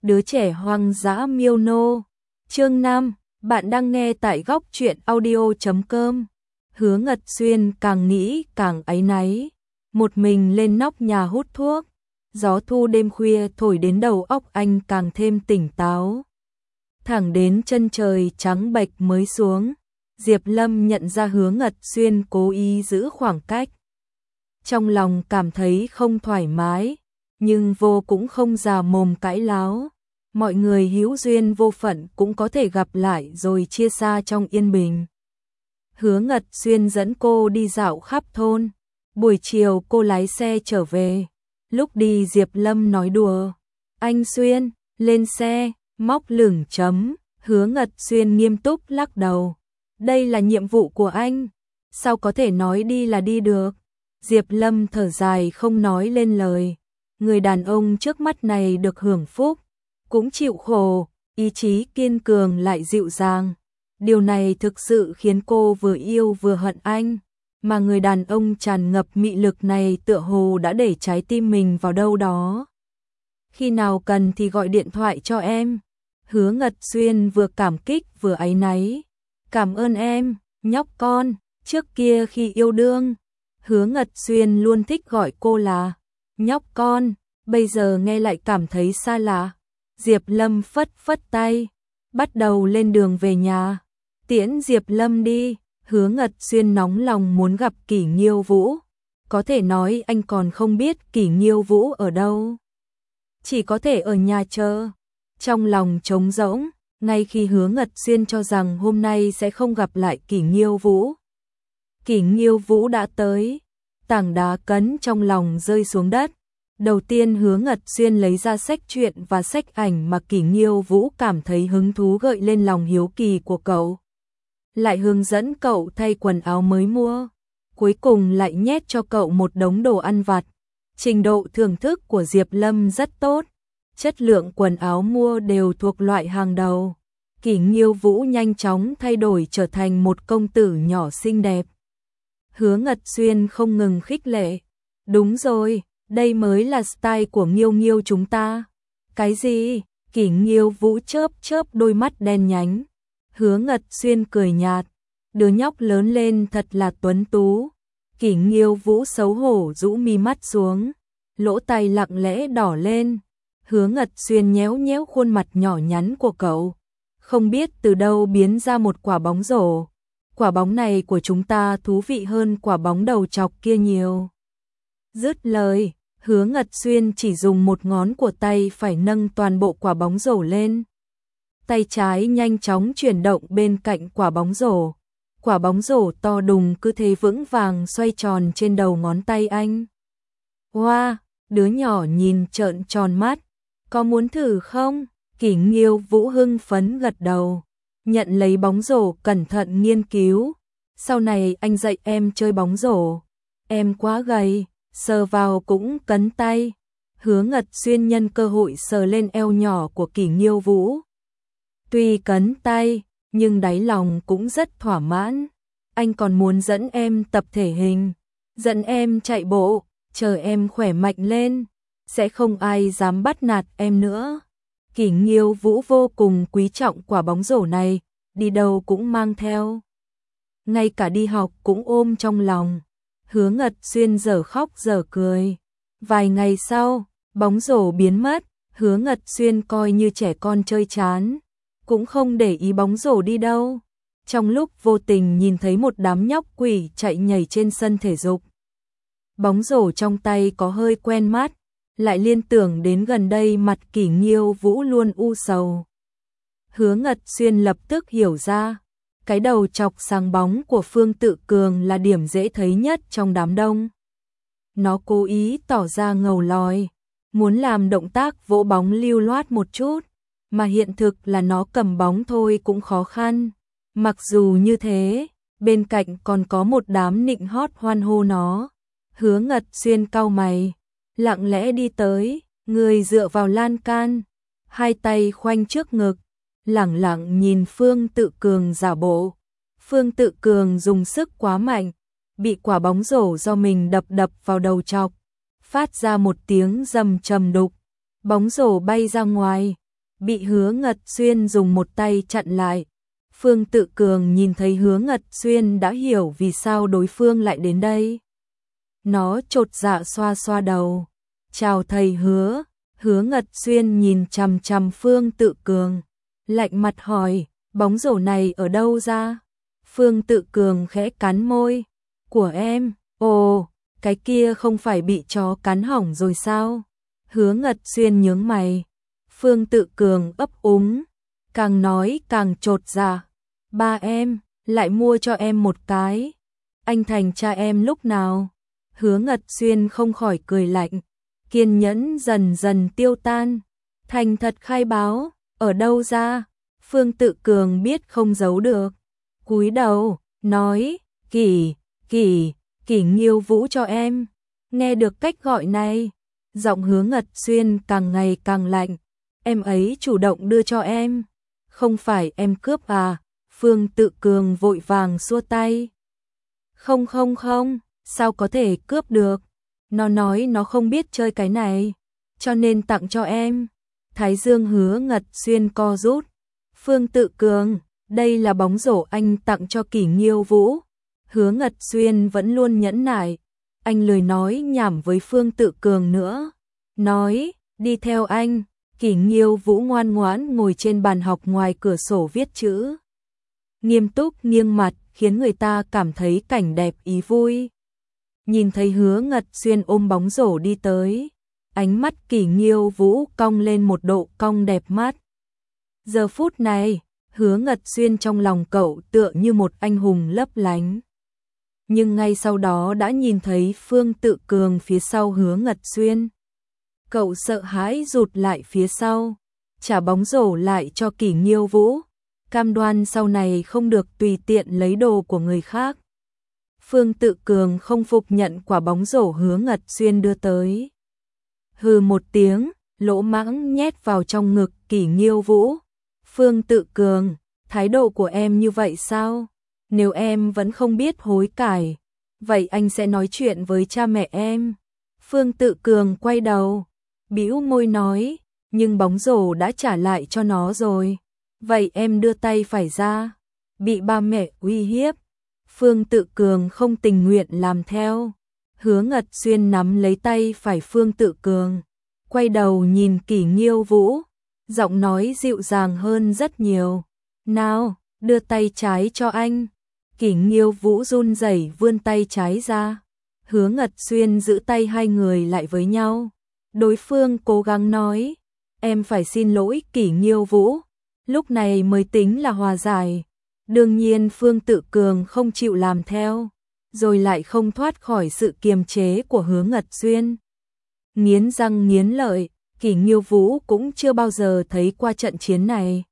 đứa trẻ hoang dã miêu nô. Chương 5, bạn đang nghe tại góc truyện audio.com. Hứa Ngật Xuyên càng nghĩ càng áy náy, một mình lên nóc nhà hút thuốc. Gió thu đêm khuya thổi đến đầu óc anh càng thêm tỉnh táo. Thẳng đến chân trời trắng bệch mới xuống, Diệp Lâm nhận ra Hứa Ngật Xuyên cố ý giữ khoảng cách. Trong lòng cảm thấy không thoải mái, nhưng vô cũng không già mồm cãi láo. Mọi người hữu duyên vô phận cũng có thể gặp lại rồi chia xa trong yên bình. Hứa Ngật Xuyên dẫn cô đi dạo khắp thôn. Buổi chiều cô lái xe trở về. Lúc đi Diệp Lâm nói đùa: "Anh Xuyên, lên xe." Móc lửng chấm. Hứa Ngật Xuyên nghiêm túc lắc đầu: "Đây là nhiệm vụ của anh, sao có thể nói đi là đi được." Diệp Lâm thở dài không nói lên lời. Người đàn ông trước mắt này được hưởng phúc, cũng chịu khổ, ý chí kiên cường lại dịu dàng. Điều này thực sự khiến cô vừa yêu vừa hận anh, mà người đàn ông tràn ngập mị lực này tựa hồ đã để trái tim mình vào đâu đó. "Khi nào cần thì gọi điện thoại cho em." Hứa Ngật Xuyên vừa cảm kích vừa áy náy. "Cảm ơn em, nhóc con." Trước kia khi yêu đương, Hứa Ngật Xuyên luôn thích gọi cô là nhóc con, bây giờ nghe lại cảm thấy xa lạ. Diệp Lâm phất phất tay, bắt đầu lên đường về nhà. "Tiễn Diệp Lâm đi." Hứa Ngật Xuyên nóng lòng muốn gặp Kỷ Nghiêu Vũ. Có thể nói anh còn không biết Kỷ Nghiêu Vũ ở đâu, chỉ có thể ở nhà chờ. Trong lòng trống rỗng, ngay khi Hứa Ngật Xuyên cho rằng hôm nay sẽ không gặp lại Kỷ Nghiêu Vũ, Kỷ Nghiêu Vũ đã tới. Tảng đá cấn trong lòng rơi xuống đất. Đầu tiên Hứa Ngật Xuyên lấy ra sách truyện và sách ảnh mà Kỷ Nghiêu Vũ cảm thấy hứng thú, gợi lên lòng hiếu kỳ của cậu. Lại hướng dẫn cậu thay quần áo mới mua. Cuối cùng lại nhét cho cậu một đống đồ ăn vặt. Trình độ thưởng thức của Diệp Lâm rất tốt. Chất lượng quần áo mua đều thuộc loại hàng đầu. Kỷ Nghiêu Vũ nhanh chóng thay đổi trở thành một công tử nhỏ xinh đẹp. Hứa Ngật Xuyên không ngừng khích lệ: "Đúng rồi, đây mới là style của Nghiêu Nghiêu chúng ta." "Cái gì?" Kỷ Nghiêu Vũ chớp chớp đôi mắt đen nhánh. Hứa Ngật Xuyên cười nhạt: "Đứa nhóc lớn lên thật là tuấn tú." Kỷ Nghiêu Vũ xấu hổ rũ mi mắt xuống, lỗ tai lặng lẽ đỏ lên. Hứa Ngật Xuyên nhéo nhéo khuôn mặt nhỏ nhắn của cậu, không biết từ đâu biến ra một quả bóng rổ. "Quả bóng này của chúng ta thú vị hơn quả bóng đầu chọc kia nhiều." Dứt lời, Hứa Ngật Xuyên chỉ dùng một ngón của tay phải nâng toàn bộ quả bóng rổ lên. Tay trái nhanh chóng chuyển động bên cạnh quả bóng rổ. Quả bóng rổ to đùng cứ thế vững vàng xoay tròn trên đầu ngón tay anh. "Wow!" Đứa nhỏ nhìn trợn tròn mắt. "Có muốn thử không?" Kỷ Nghiêu Vũ hưng phấn gật đầu, nhận lấy bóng rổ cẩn thận nghiên cứu. "Sau này anh dạy em chơi bóng rổ. Em quá gầy, sờ vào cũng cấn tay." Hứa Ngật Xuyên nhân cơ hội sờ lên eo nhỏ của Kỷ Nghiêu Vũ. Tuy cấn tay, nhưng đáy lòng cũng rất thỏa mãn. "Anh còn muốn dẫn em tập thể hình, dẫn em chạy bộ, chờ em khỏe mạnh lên, sẽ không ai dám bắt nạt em nữa." Kỷ Nghiêu Vũ vô cùng quý trọng quả bóng rổ này, đi đâu cũng mang theo. Ngay cả đi học cũng ôm trong lòng. Hứa Ngật Xuyên dở khóc dở cười. Vài ngày sau, bóng rổ biến mất. Hứa Ngật Xuyên coi như trẻ con chơi chán, cũng không để ý bóng rổ đi đâu. Trong lúc vô tình nhìn thấy một đám nhóc quỷ chạy nhảy trên sân thể dục. Bóng rổ trong tay có hơi quen mắt, lại liên tưởng đến gần đây mặt Kỷ Nghiêu Vũ luôn u sầu. Hứa Ngật Xuyên lập tức hiểu ra, cái đầu chọc sáng bóng của Phương Tự Cường là điểm dễ thấy nhất trong đám đông. Nó cố ý tỏ ra ngầu lòi, muốn làm động tác vỗ bóng lưu loát một chút, mà hiện thực là nó cầm bóng thôi cũng khó khăn. Mặc dù như thế, bên cạnh còn có một đám nịnh hót hoan hô nó. Hứa Ngật Xuyên cau mày, lặng lẽ đi tới, người dựa vào lan can, hai tay khoanh trước ngực, lẳng lặng nhìn Phương Tự Cường giả bộ. Phương Tự Cường dùng sức quá mạnh, bị quả bóng rổ do mình đập vào đầu chọc, phát ra một tiếng rầm trầm đục, bóng rổ bay ra ngoài, bị Hứa Ngật Xuyên dùng một tay chặn lại. Phương Tự Cường nhìn thấy Hứa Ngật Xuyên đã hiểu vì sao đối phương lại đến đây. Nó chột dạ xoa xoa đầu. Chào thầy Hứa. Hứa Ngật Xuyên nhìn chằm chằm Phương Tự Cường, lạnh mặt hỏi, bóng rổ này ở đâu ra? Phương Tự Cường khẽ cắn môi, của em. Ồ, cái kia không phải bị chó cắn hỏng rồi sao? Hứa Ngật Xuyên nhướng mày. Phương Tự Cường ấp úng, càng nói càng chột dạ. Ba em, lại mua cho em một cái. Anh thành cha em lúc nào? Hứa Ngật Xuyên không khỏi cười lạnh. Kiên nhẫn dần dần tiêu tan. Thành thật khai báo, ở đâu ra? Phương Tự Cường biết không giấu được. Cúi đầu, nói, Kỷ Nghiêu Vũ cho em. Nghe được cách gọi này, giọng Hứa Ngật Xuyên càng ngày càng lạnh. Em ấy chủ động đưa cho em. Không phải em cướp à? Phương Tự Cường vội vàng xua tay. Không, sao có thể cướp được? Nó nói nó không biết chơi cái này, cho nên tặng cho em. Thái dương Hứa Ngật Xuyên co rút. Phương Tự Cường, đây là bóng rổ anh tặng cho Kỷ Nghiêu Vũ. Hứa Ngật Xuyên vẫn luôn nhẫn nại. Anh lười nói nhảm với Phương Tự Cường nữa. Nói, đi theo anh. Kỷ Nghiêu Vũ ngoan ngoãn ngồi trên bàn học ngoài cửa sổ viết chữ. Nghiêm túc nghiêng mặt khiến người ta cảm thấy cảnh đẹp ý vui. Nhìn thấy Hứa Ngật Xuyên ôm bóng rổ đi tới, ánh mắt Kỷ Nghiêu Vũ cong lên một độ cong đẹp mắt. Giờ phút này, Hứa Ngật Xuyên trong lòng cậu tựa như một anh hùng lấp lánh. Nhưng ngay sau đó đã nhìn thấy Phương Tự Cường phía sau Hứa Ngật Xuyên. Cậu sợ hãi rụt lại phía sau, trả bóng rổ lại cho Kỷ Nghiêu Vũ, cam đoan sau này không được tùy tiện lấy đồ của người khác. Phương Tự Cường không phục nhận quả bóng rổ Hứa Ngật Xuyên đưa tới. Hừ một tiếng, lỗ mãng nhét vào trong ngực Kỷ Nghiêu Vũ. Phương Tự Cường, thái độ của em như vậy sao? Nếu em vẫn không biết hối cải, vậy anh sẽ nói chuyện với cha mẹ em. Phương Tự Cường quay đầu, bĩu môi nói, nhưng bóng rổ đã trả lại cho nó rồi. Vậy em đưa tay phải ra. Bị ba mẹ uy hiếp, Phương Tự Cường không tình nguyện làm theo. Hứa Ngật Xuyên nắm lấy tay phải Phương Tự Cường, quay đầu nhìn Kỷ Nghiêu Vũ, giọng nói dịu dàng hơn rất nhiều. Nào, đưa tay trái cho anh. Kỷ Nghiêu Vũ run rẩy vươn tay trái ra. Hứa Ngật Xuyên giữ tay hai người lại với nhau. Đối phương cố gắng nói, em phải xin lỗi Kỷ Nghiêu Vũ. Lúc này mới tính là hòa giải. Đương nhiên Phương Tự Cường không chịu làm theo, rồi lại không thoát khỏi sự kiềm chế của Hứa Ngật Xuyên. Nghiến răng nghiến lợi, Kỷ Nghiêu Vũ cũng chưa bao giờ thấy qua trận chiến này.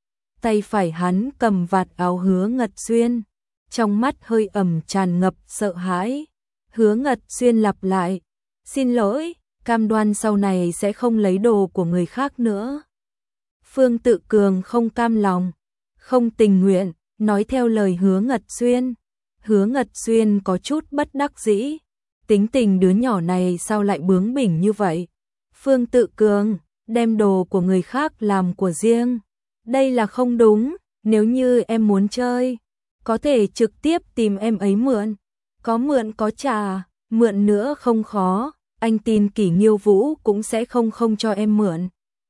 Tay phải hắn cầm vạt áo Hứa Ngật Xuyên, trong mắt hơi tràn ngập sợ hãi. Hứa Ngật Xuyên lặp lại, xin lỗi, cam đoan sau này sẽ không lấy đồ của người khác nữa. Phương Tự Cường không cam lòng, không tình nguyện, nói theo lời Hứa Ngật Xuyên. Hứa Ngật Xuyên có chút bất đắc dĩ, tính tình đứa nhỏ này sao lại bướng bỉnh như vậy. Phương Tự Cường, đem đồ của người khác làm của riêng, đây là không đúng. Nếu như em muốn chơi, có thể trực tiếp tìm em ấy mượn, có mượn có trả, mượn nữa không khó, anh tin Kỷ Nghiêu Vũ cũng sẽ không cho em mượn.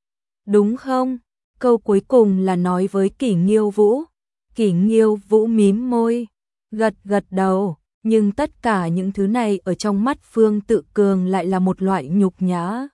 Đúng không? Câu cuối cùng là nói với Kỷ Nghiêu Vũ. Kỷ Nghiêu Vũ mím môi, gật đầu, nhưng tất cả những thứ này ở trong mắt Phương Tự Cường lại là một loại nhục nhã.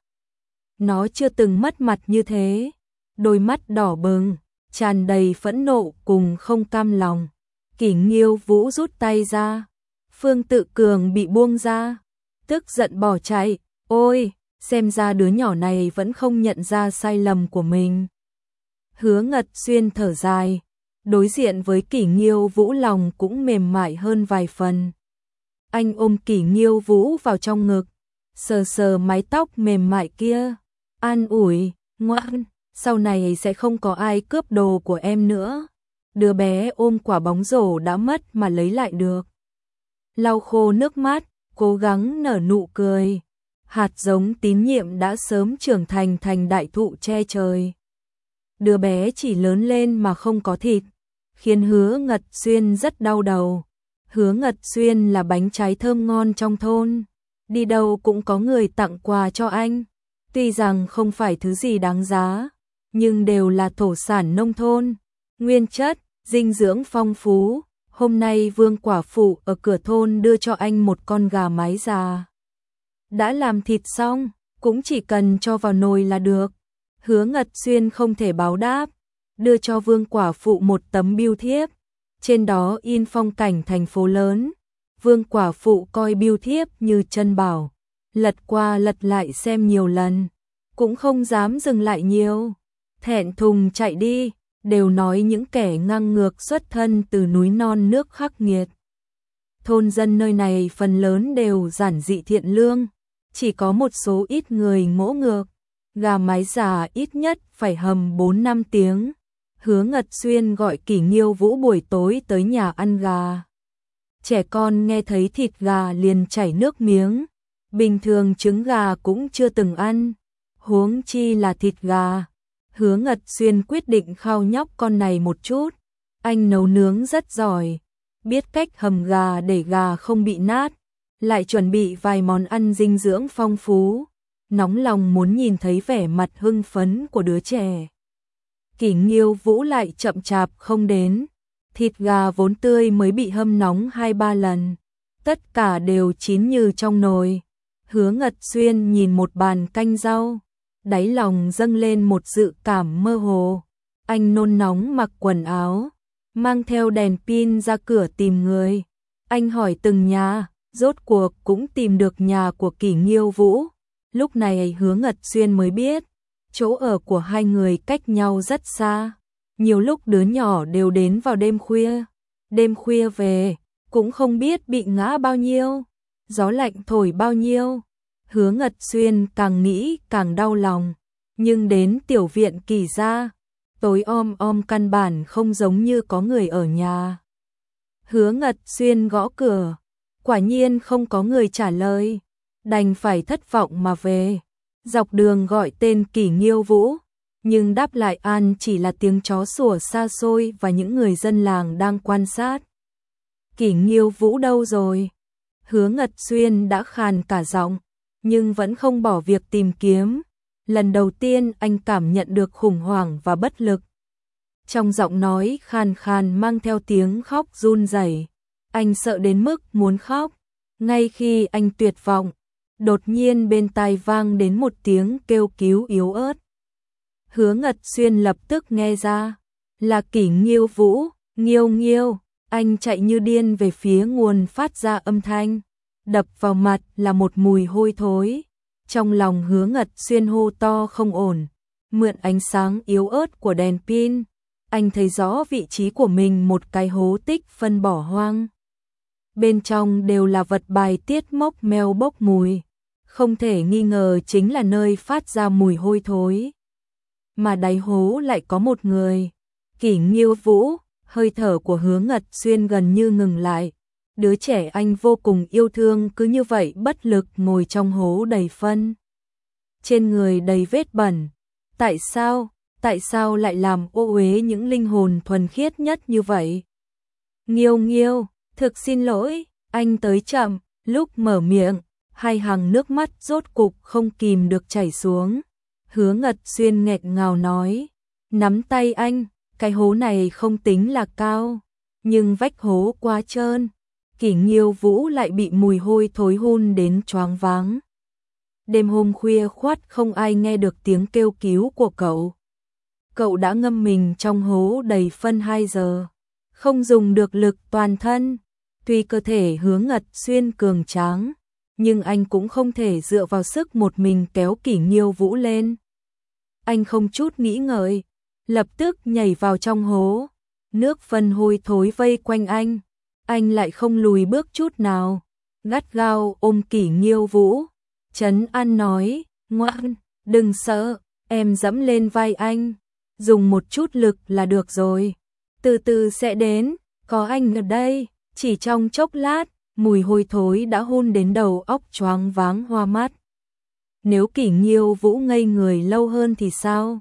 Nó chưa từng mất mặt như thế, đôi mắt đỏ bừng, tràn đầy phẫn nộ cùng không cam lòng. Kỷ Nghiêu Vũ rút tay ra, Phương Tự Cường bị buông ra, tức giận bỏ chạy. Ôi, xem ra đứa nhỏ này vẫn không nhận ra sai lầm của mình. Hứa Ngật Xuyên thở dài, đối diện với Kỷ Nghiêu Vũ lòng cũng mềm mại hơn vài phần. Anh ôm Kỷ Nghiêu Vũ vào trong ngực, sờ sờ mái tóc mềm mại kia, an ủi, ngoan, sau này sẽ không có ai cướp đồ của em nữa. Đứa bé ôm quả bóng rổ đã mất mà lấy lại được. Lau khô nước mắt, cố gắng nở nụ cười. Hạt giống tín nhiệm đã sớm trưởng thành đại thụ che trời. đứa bé chỉ lớn lên mà không có thịt, khiến Hứa Ngật Xuyên rất đau đầu. Hứa Ngật Xuyên là bánh trái thơm ngon trong thôn, đi đâu cũng có người tặng quà cho anh. Tuy rằng không phải thứ gì đáng giá, nhưng đều là thổ sản nông thôn, nguyên chất, dinh dưỡng phong phú. Hôm nay Vương quả phụ ở cửa thôn đưa cho anh một con gà mái già. Đã làm thịt xong, cũng chỉ cần cho vào nồi là được. Hứa Ngật Xuyên không thể báo đáp, đưa cho Vương quả phụ một tấm bưu thiếp. Trên đó in phong cảnh thành phố lớn. Vương quả phụ coi bưu thiếp như chân bảo, lật qua lật lại xem nhiều lần, cũng không dám dừng lại nhiều. Thẹn thùng chạy đi, đều nói những kẻ ngang ngược xuất thân từ núi non nước khắc nghiệt. Thôn dân nơi này phần lớn đều giản dị thiện lương, chỉ có một số ít người ngỗ ngược. Gà mái già ít nhất phải hầm 4-5 tiếng. Hứa Ngật Xuyên gọi Kỷ Nghiêu Vũ buổi tối tới nhà ăn gà. Trẻ con nghe thấy thịt gà liền chảy nước miếng. Bình thường trứng gà cũng chưa từng ăn, huống chi là thịt gà. Hứa Ngật Xuyên quyết định khao nhóc con này một chút. Anh nấu nướng rất giỏi, biết cách hầm gà để gà không bị nát, lại chuẩn bị vài món ăn dinh dưỡng phong phú. Nóng lòng muốn nhìn thấy vẻ mặt hưng phấn của đứa trẻ. Kỷ Nghiêu Vũ lại chậm chạp không đến. Thịt gà vốn tươi mới bị hâm nóng 2-3 lần, tất cả đều chín như trong nồi. Hứa Ngật Xuyên nhìn một bàn canh rau, đáy lòng dâng lên một dự cảm mơ hồ. Anh nôn nóng mặc quần áo, mang theo đèn pin ra cửa tìm người. Anh hỏi từng nhà, rốt cuộc cũng tìm được nhà của Kỷ Nghiêu Vũ. Lúc này Hứa Ngật Xuyên mới biết, chỗ ở của hai người cách nhau rất xa. Nhiều lúc đứa nhỏ đều đến vào đêm khuya về, cũng không biết bị ngã bao nhiêu, gió lạnh thổi bao nhiêu. Hứa Ngật Xuyên càng nghĩ càng đau lòng, nhưng đến tiểu viện Kỷ gia, tối om căn bản không giống như có người ở nhà. Hứa Ngật Xuyên gõ cửa, quả nhiên không có người trả lời, đành phải thất vọng mà về. Dọc đường gọi tên Kỷ Nghiêu Vũ, nhưng đáp lại an chỉ là tiếng chó sủa xa xôi và những người dân làng đang quan sát. Kỷ Nghiêu Vũ đâu rồi? Hứa Ngật Xuyên đã khàn cả giọng, nhưng vẫn không bỏ việc tìm kiếm. Lần đầu tiên anh cảm nhận được khủng hoảng và bất lực. Trong giọng nói khàn khàn mang theo tiếng khóc run rẩy. Anh sợ đến mức muốn khóc. Ngay khi anh tuyệt vọng, đột nhiên bên tai vang đến một tiếng kêu cứu yếu ớt. Hứa Ngật Xuyên lập tức nghe ra, là Kỷ Nghiêu Vũ. Nghiêu Nghiêu. Anh chạy như điên về phía nguồn phát ra âm thanh. Đập vào mặt là một mùi hôi thối. Trong lòng Hứa Ngật Xuyên hô to không ổn. Mượn ánh sáng yếu ớt của đèn pin, anh thấy rõ vị trí của mình, một cái hố tích phân bỏ hoang. Bên trong đều là vật bài tiết mốc meo bốc mùi. Không thể nghi ngờ chính là nơi phát ra mùi hôi thối. Mà đáy hố lại có một người. Kỷ Nghiêu Vũ. Hơi thở của Hứa Ngật Xuyên gần như ngừng lại. Đứa trẻ anh vô cùng yêu thương cứ như vậy bất lực ngồi trong hố đầy phân. Trên người đầy vết bẩn. Tại sao lại làm ô uế những linh hồn thuần khiết nhất như vậy? Nghiêu Nghiêu, thực xin lỗi, anh tới chậm. Lúc mở miệng, hai hàng nước mắt rốt cục không kìm được chảy xuống. Hứa Ngật Xuyên nghẹt ngào nói, nắm tay anh. Cái hố này không tính là cao, nhưng vách hố quá trơn. Kỷ Nghiêu Vũ lại bị mùi hôi thối hun đến choáng váng. Đêm hôm khuya khoắt không ai nghe được tiếng kêu cứu của cậu. Cậu đã ngâm mình trong hố đầy phân 2 giờ, không dùng được lực toàn thân. Tuy cơ thể Hứa Ngật Xuyên cường tráng, nhưng anh cũng không thể dựa vào sức một mình kéo Kỷ Nghiêu Vũ lên. Anh không chút nghĩ ngợi, lập tức nhảy vào trong hố. Nước phân hôi thối vây quanh anh lại không lùi bước chút nào, gắt gao ôm Kỷ Nghiêu Vũ, trấn an nói, ngoan, đừng sợ, em dẫm lên vai anh, dùng một chút lực là được rồi, từ từ sẽ đến, có anh ở đây. Chỉ trong chốc lát, mùi hôi thối đã hun đến đầu óc choáng váng hoa mắt. Nếu Kỷ Nghiêu Vũ ngây người lâu hơn thì sao?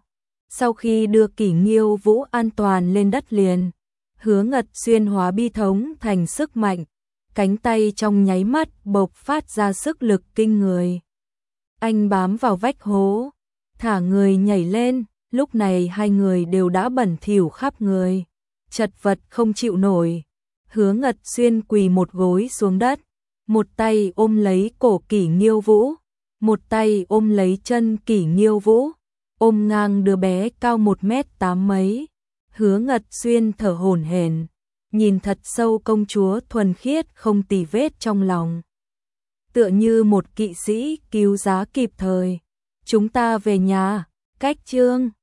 Sau khi đưa Kỷ Nghiêu Vũ an toàn lên đất liền, Hứa Ngật Xuyên hóa bi thống thành sức mạnh, cánh tay trong nháy mắt bộc phát ra sức lực kinh người. Anh bám vào vách hố, thả người nhảy lên, lúc này hai người đều đã bẩn thỉu khắp người, chật vật không chịu nổi. Hứa Ngật Xuyên quỳ một gối xuống đất, một tay ôm lấy cổ Kỷ Nghiêu Vũ, một tay ôm lấy chân Kỷ Nghiêu Vũ, ôm ngang đứa bé cao 1m8 mấy. Hứa Ngật Xuyên thở hổn hển, nhìn thật sâu công chúa thuần khiết không tì vết trong lòng. Tựa như một kỵ sĩ cứu giá kịp thời. Chúng ta về nhà, cách chương